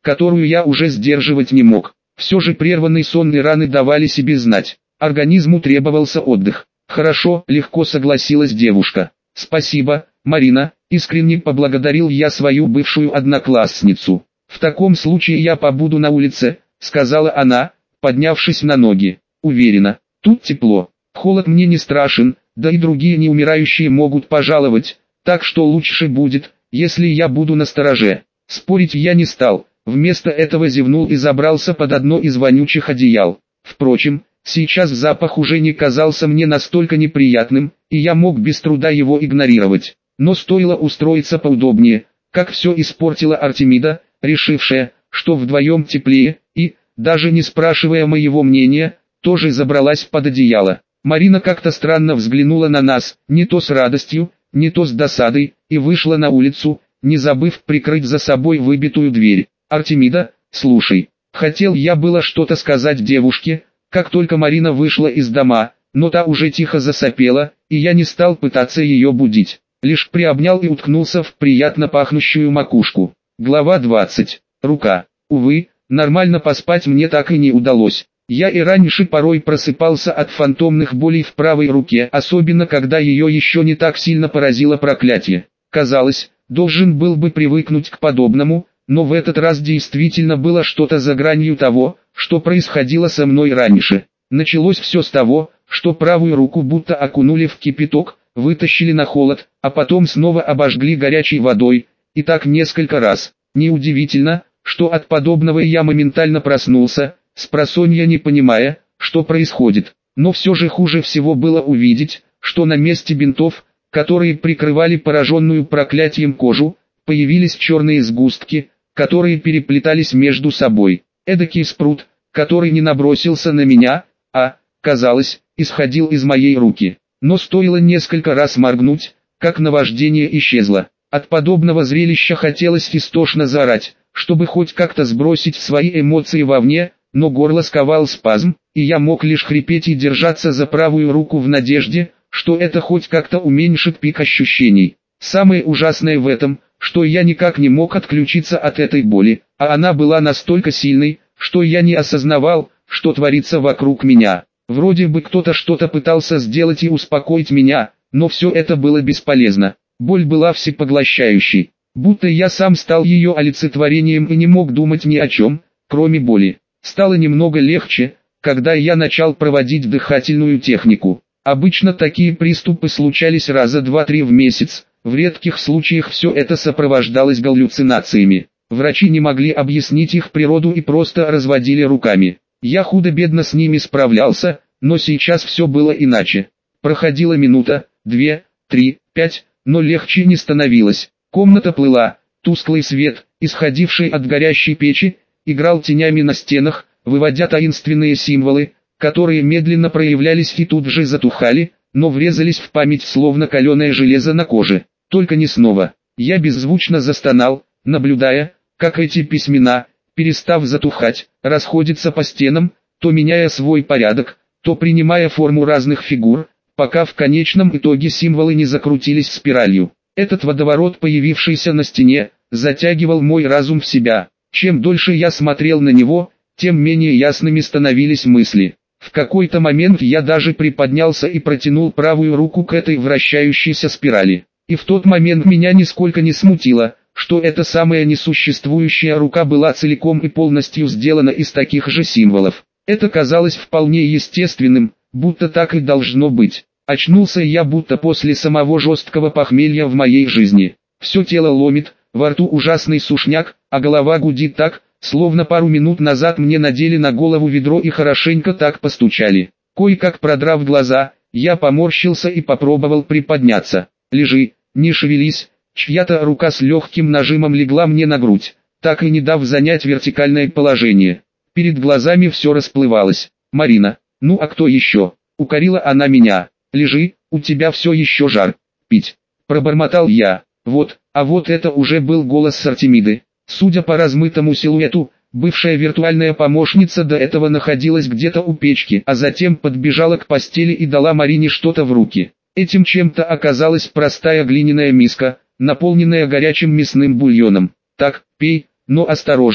которую я уже сдерживать не мог. Все же прерванные сонные раны давали себе знать. Организму требовался отдых. «Хорошо», — легко согласилась девушка. «Спасибо, Марина», — искренне поблагодарил я свою бывшую одноклассницу. «В таком случае я побуду на улице», — сказала она, поднявшись на ноги. «Уверена, тут тепло. Холод мне не страшен, да и другие неумирающие могут пожаловать, так что лучше будет, если я буду настороже». Спорить я не стал, вместо этого зевнул и забрался под одно из вонючих одеял. Впрочем, сейчас запах уже не казался мне настолько неприятным, и я мог без труда его игнорировать. Но стоило устроиться поудобнее, как все испортила Артемида, решившая, что вдвоем теплее, и, даже не спрашивая моего мнения, тоже забралась под одеяло. Марина как-то странно взглянула на нас, не то с радостью, не то с досадой, и вышла на улицу, не забыв прикрыть за собой выбитую дверь. «Артемида, слушай». Хотел я было что-то сказать девушке, как только Марина вышла из дома, но та уже тихо засопела, и я не стал пытаться ее будить. Лишь приобнял и уткнулся в приятно пахнущую макушку. Глава двадцать. Рука. Увы, нормально поспать мне так и не удалось. Я и раньше порой просыпался от фантомных болей в правой руке, особенно когда ее еще не так сильно поразило проклятие. Казалось, должен был бы привыкнуть к подобному, но в этот раз действительно было что-то за гранью того, что происходило со мной раньше. Началось все с того, что правую руку будто окунули в кипяток, вытащили на холод, а потом снова обожгли горячей водой, и так несколько раз. Неудивительно, что от подобного я моментально проснулся, спросонья не понимая, что происходит. Но все же хуже всего было увидеть, что на месте бинтов, которые прикрывали пораженную проклятием кожу, появились черные сгустки, которые переплетались между собой. Эдакий спрут, который не набросился на меня, а, казалось, исходил из моей руки. Но стоило несколько раз моргнуть, как наваждение исчезло. От подобного зрелища хотелось истошно заорать, чтобы хоть как-то сбросить свои эмоции вовне, но горло сковал спазм, и я мог лишь хрипеть и держаться за правую руку в надежде, что это хоть как-то уменьшит пик ощущений. Самое ужасное в этом, что я никак не мог отключиться от этой боли, а она была настолько сильной, что я не осознавал, что творится вокруг меня. Вроде бы кто-то что-то пытался сделать и успокоить меня, но все это было бесполезно. Боль была всепоглощающей, будто я сам стал ее олицетворением и не мог думать ни о чем, кроме боли. Стало немного легче, когда я начал проводить дыхательную технику. Обычно такие приступы случались раза два-три в месяц, в редких случаях все это сопровождалось галлюцинациями. Врачи не могли объяснить их природу и просто разводили руками. Я худо-бедно с ними справлялся, но сейчас все было иначе. Проходила минута, две, три, пять, но легче не становилось. Комната плыла, тусклый свет, исходивший от горящей печи, играл тенями на стенах, выводя таинственные символы, которые медленно проявлялись и тут же затухали, но врезались в память словно каленое железо на коже. Только не снова. Я беззвучно застонал, наблюдая, как эти письмена, перестав затухать, расходятся по стенам, то меняя свой порядок, то принимая форму разных фигур, пока в конечном итоге символы не закрутились спиралью. Этот водоворот, появившийся на стене, затягивал мой разум в себя. Чем дольше я смотрел на него, тем менее ясными становились мысли. В какой-то момент я даже приподнялся и протянул правую руку к этой вращающейся спирали. И в тот момент меня нисколько не смутило, что эта самая несуществующая рука была целиком и полностью сделана из таких же символов. Это казалось вполне естественным, будто так и должно быть. Очнулся я будто после самого жесткого похмелья в моей жизни. Все тело ломит, во рту ужасный сушняк, а голова гудит так, словно пару минут назад мне надели на голову ведро и хорошенько так постучали. Кое-как продрав глаза, я поморщился и попробовал приподняться. «Лежи, не шевелись». Чья-то рука с легким нажимом легла мне на грудь, так и не дав занять вертикальное положение. Перед глазами все расплывалось. «Марина, ну а кто еще?» Укорила она меня. «Лежи, у тебя все еще жар. Пить». Пробормотал я. Вот, а вот это уже был голос Артемиды. Судя по размытому силуэту, бывшая виртуальная помощница до этого находилась где-то у печки, а затем подбежала к постели и дала Марине что-то в руки. Этим чем-то оказалась простая глиняная миска, наполненная горячим мясным бульоном. «Так, пей, но осторожно».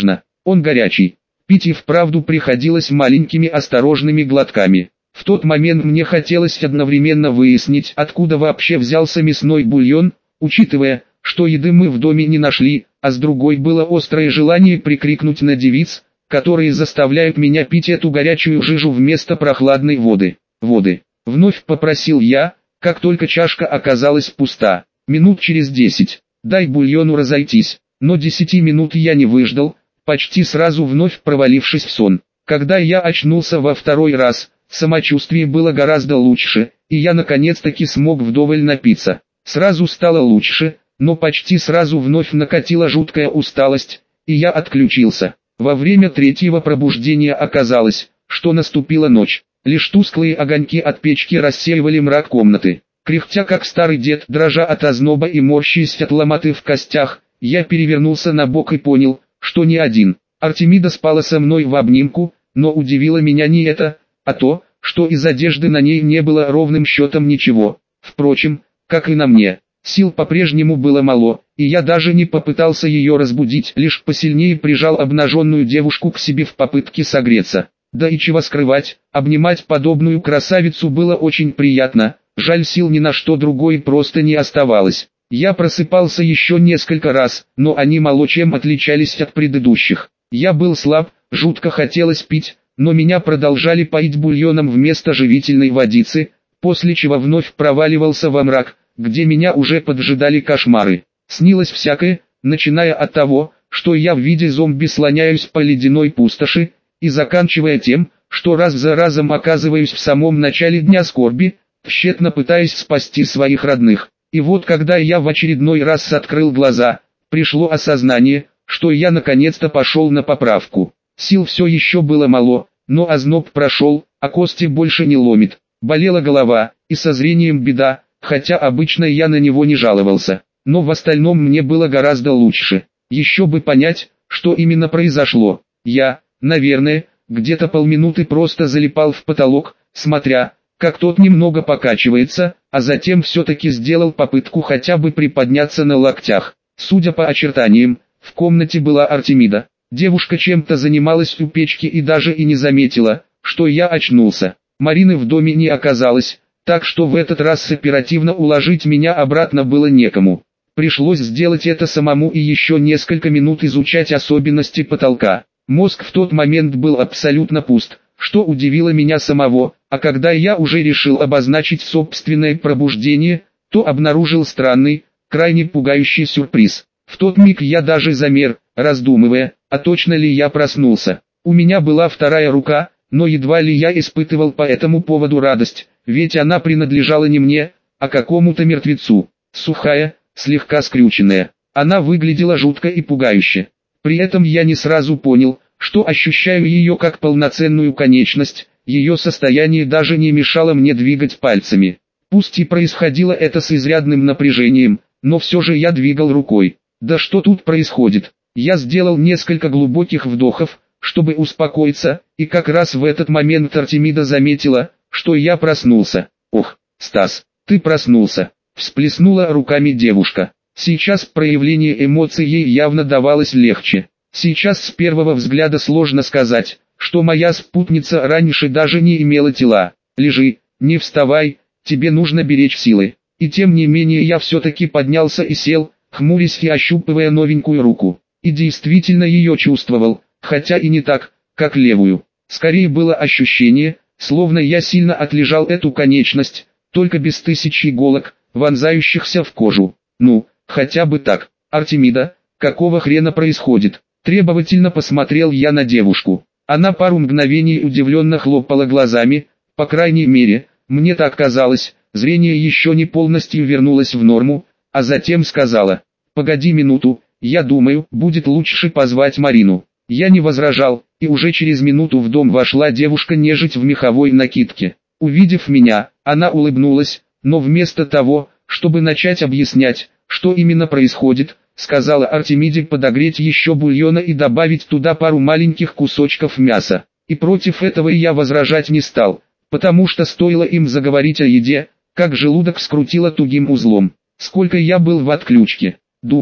Он горячий. Пить и вправду приходилось маленькими осторожными глотками. В тот момент мне хотелось одновременно выяснить, откуда вообще взялся мясной бульон, учитывая, что еды мы в доме не нашли, а с другой было острое желание прикрикнуть на девиц, которые заставляют меня пить эту горячую жижу вместо прохладной воды. «Воды», — вновь попросил я, как только чашка оказалась пуста. Минут через десять. Дай бульону разойтись. Но десяти минут я не выждал, почти сразу вновь провалившись в сон. Когда я очнулся во второй раз, самочувствие было гораздо лучше, и я наконец-таки смог вдоволь напиться. Сразу стало лучше, но почти сразу вновь накатила жуткая усталость, и я отключился. Во время третьего пробуждения оказалось, что наступила ночь. Лишь тусклые огоньки от печки рассеивали мрак комнаты. Кряхтя как старый дед, дрожа от озноба и морщась от ломоты в костях, я перевернулся на бок и понял, что не один. Артемида спала со мной в обнимку, но удивило меня не это, а то, что из одежды на ней не было ровным счетом ничего. Впрочем, как и на мне, сил по-прежнему было мало, и я даже не попытался ее разбудить, лишь посильнее прижал обнаженную девушку к себе в попытке согреться. Да и чего скрывать, обнимать подобную красавицу было очень приятно, жаль, сил ни на что другое просто не оставалось. Я просыпался еще несколько раз, но они мало чем отличались от предыдущих. Я был слаб, жутко хотелось пить, но меня продолжали поить бульоном вместо живительной водицы, после чего вновь проваливался во мрак, где меня уже поджидали кошмары. Снилось всякое, начиная от того, что я в виде зомби слоняюсь по ледяной пустоши, и заканчивая тем, что раз за разом оказываюсь в самом начале дня скорби, тщетно пытаясь спасти своих родных. И вот когда я в очередной раз открыл глаза, пришло осознание, что я наконец-то пошел на поправку. Сил все еще было мало, но озноб прошел, а кости больше не ломит. Болела голова, и со зрением беда, хотя обычно я на него не жаловался. Но в остальном мне было гораздо лучше. Еще бы понять, что именно произошло. Я, наверное, где-то полминуты просто залипал в потолок, смотря, как тот немного покачивается, а затем все-таки сделал попытку хотя бы приподняться на локтях. Судя по очертаниям, в комнате была Артемида. Девушка чем-то занималась у печки и даже и не заметила, что я очнулся. Марины в доме не оказалось, так что в этот раз оперативно уложить меня обратно было некому. Пришлось сделать это самому и еще несколько минут изучать особенности потолка. Мозг в тот момент был абсолютно пуст, что удивило меня самого, а когда я уже решил обозначить собственное пробуждение, то обнаружил странный, крайне пугающий сюрприз. В тот миг я даже замер, раздумывая, а точно ли я проснулся. У меня была вторая рука, но едва ли я испытывал по этому поводу радость, ведь она принадлежала не мне, а какому-то мертвецу. Сухая, слегка скрюченная, она выглядела жутко и пугающе. При этом я не сразу понял, что ощущаю ее как полноценную конечность, ее состояние даже не мешало мне двигать пальцами. Пусть и происходило это с изрядным напряжением, но все же я двигал рукой. Да что тут происходит? Я сделал несколько глубоких вдохов, чтобы успокоиться, и как раз в этот момент Артемида заметила, что я проснулся. «Ох, Стас, ты проснулся!» — всплеснула руками девушка. Сейчас проявление эмоций ей явно давалось легче. Сейчас с первого взгляда сложно сказать, что моя спутница раньше даже не имела тела. «Лежи, не вставай, тебе нужно беречь силы». И тем не менее я все-таки поднялся и сел, хмурясь и ощупывая новенькую руку. И действительно ее чувствовал, хотя и не так, как левую. Скорее было ощущение, словно я сильно отлежал эту конечность, только без тысячи иголок, вонзающихся в кожу. Ну, хотя бы так. Артемида, какого хрена происходит? Требовательно посмотрел я на девушку. Она пару мгновений удивленно хлопала глазами, по крайней мере, мне так казалось, зрение еще не полностью вернулось в норму, а затем сказала: «Погоди минуту, я думаю, будет лучше позвать Марину». Я не возражал, и уже через минуту в дом вошла девушка-нежить в меховой накидке. Увидев меня, она улыбнулась, но вместо того, чтобы начать объяснять, что именно происходит, сказала Артемиде подогреть еще бульона и добавить туда пару маленьких кусочков мяса. И против этого я возражать не стал, потому что стоило им заговорить о еде, как желудок скрутило тугим узлом. Сколько я был в отключке? Думаю,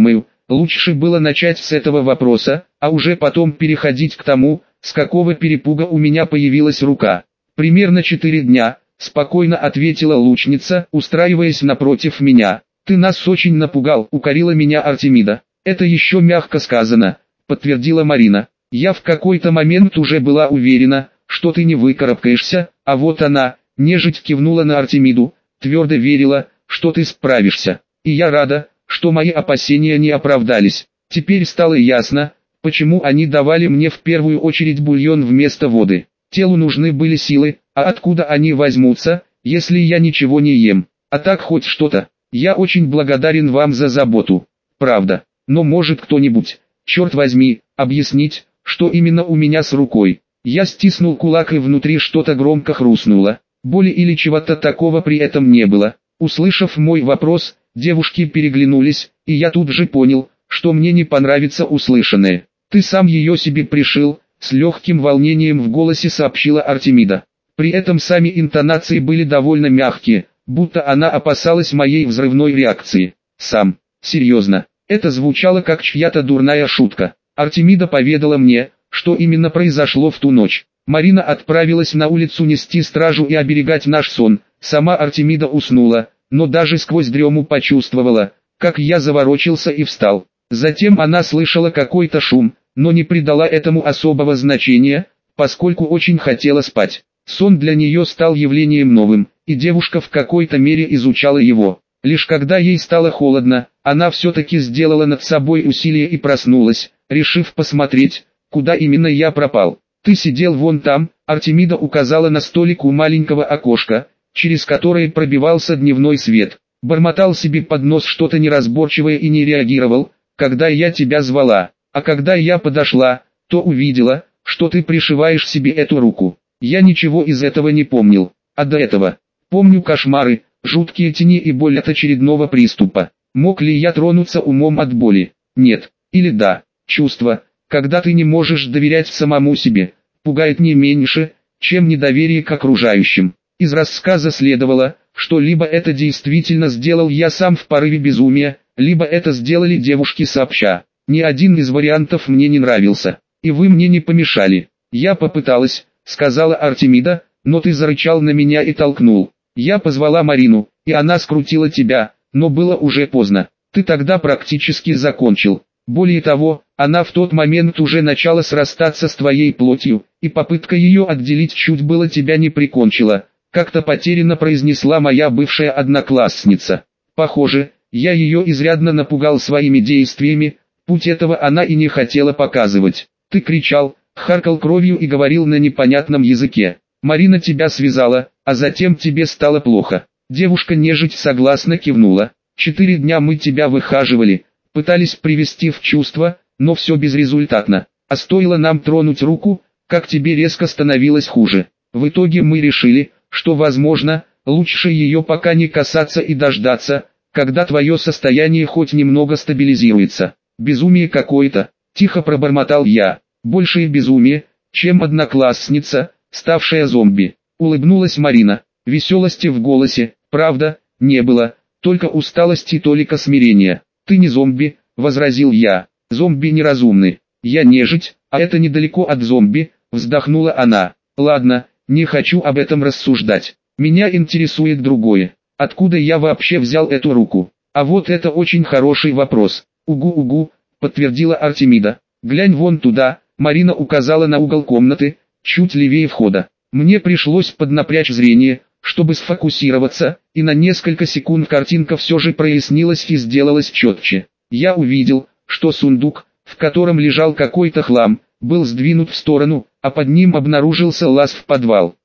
Лучше было начать с этого вопроса, а уже потом переходить к тому, с какого перепуга у меня появилась рука. Примерно четыре дня, спокойно ответила лучница, устраиваясь напротив меня. Ты нас очень напугал, укорила меня Артемида. Это еще мягко сказано, подтвердила Марина. Я в какой-то момент уже была уверена, что ты не выкарабкаешься, а вот она, нежить, кивнула на Артемиду, твердо верила, что ты справишься. И я рада, что мои опасения не оправдались. Теперь стало ясно, почему они давали мне в первую очередь бульон вместо воды. Телу нужны были силы, а откуда они возьмутся, если я ничего не ем? А так хоть что-то. Я очень благодарен вам за заботу. Правда. Но может кто-нибудь, черт возьми, объяснить, что именно у меня с рукой? Я стиснул кулак и внутри что-то громко хрустнуло. Боли или чего-то такого при этом не было. Услышав мой вопрос, девушки переглянулись, и я тут же понял, что мне не понравится услышанное. «Ты сам ее себе пришил», — с легким волнением в голосе сообщила Артемида. При этом сами интонации были довольно мягкие, будто она опасалась моей взрывной реакции. «Сам? Серьезно?» Это звучало как чья-то дурная шутка. Артемида поведала мне, что именно произошло в ту ночь. Марина отправилась на улицу нести стражу и оберегать наш сон. Сама Артемида уснула, но даже сквозь дрему почувствовала, как я заворочился и встал. Затем она слышала какой-то шум, но не придала этому особого значения, поскольку очень хотела спать. Сон для нее стал явлением новым, и девушка в какой-то мере изучала его. Лишь когда ей стало холодно, она все-таки сделала над собой усилие и проснулась, решив посмотреть, куда именно я пропал. «Ты сидел вон там», — Артемида указала на столик у маленького окошка, через которое пробивался дневной свет. Бормотал себе под нос что-то неразборчивое и не реагировал, когда я тебя звала. А когда я подошла, то увидела, что ты пришиваешь себе эту руку. Я ничего из этого не помнил. А до этого помню кошмары, жуткие тени и боль от очередного приступа. Мог ли я тронуться умом от боли? Нет. Или да. Чувство, когда ты не можешь доверять самому себе, пугает не меньше, чем недоверие к окружающим. Из рассказа следовало, что либо это действительно сделал я сам в порыве безумия, либо это сделали девушки сообща. Ни один из вариантов мне не нравился, и вы мне не помешали. Я попыталась, сказала Артемида, но ты зарычал на меня и толкнул. Я позвала Марину, и она скрутила тебя, но было уже поздно. Ты тогда практически закончил. Более того, она в тот момент уже начала срастаться с твоей плотью, и попытка ее отделить чуть было тебя не прикончила, как-то потерянно произнесла моя бывшая одноклассница. Похоже, я ее изрядно напугал своими действиями, путь этого она и не хотела показывать. Ты кричал, харкал кровью и говорил на непонятном языке. Марина тебя связала, а затем тебе стало плохо. Девушка-нежить согласно кивнула. Четыре дня мы тебя выхаживали, пытались привести в чувство, но все безрезультатно. А стоило нам тронуть руку, как тебе резко становилось хуже. В итоге мы решили, что возможно, лучше ее пока не касаться и дождаться, когда твое состояние хоть немного стабилизируется. Безумие какое-то, тихо пробормотал я. Большее безумие, чем одноклассница, ставшая зомби. Улыбнулась Марина. Веселости в голосе, правда, не было, только усталость и толика смирения. Ты не зомби, возразил я. Зомби неразумны. Я нежить, а это недалеко от зомби, вздохнула она. Ладно, не хочу об этом рассуждать. Меня интересует другое. Откуда я вообще взял эту руку? А вот это очень хороший вопрос. Угу-угу, подтвердила Артемида. Глянь вон туда, Марина указала на угол комнаты, чуть левее входа. Мне пришлось поднапрячь зрение, чтобы сфокусироваться, и на несколько секунд картинка все же прояснилась и сделалась четче. Я увидел, что сундук, в котором лежал какой-то хлам, был сдвинут в сторону, а под ним обнаружился лаз в подвал.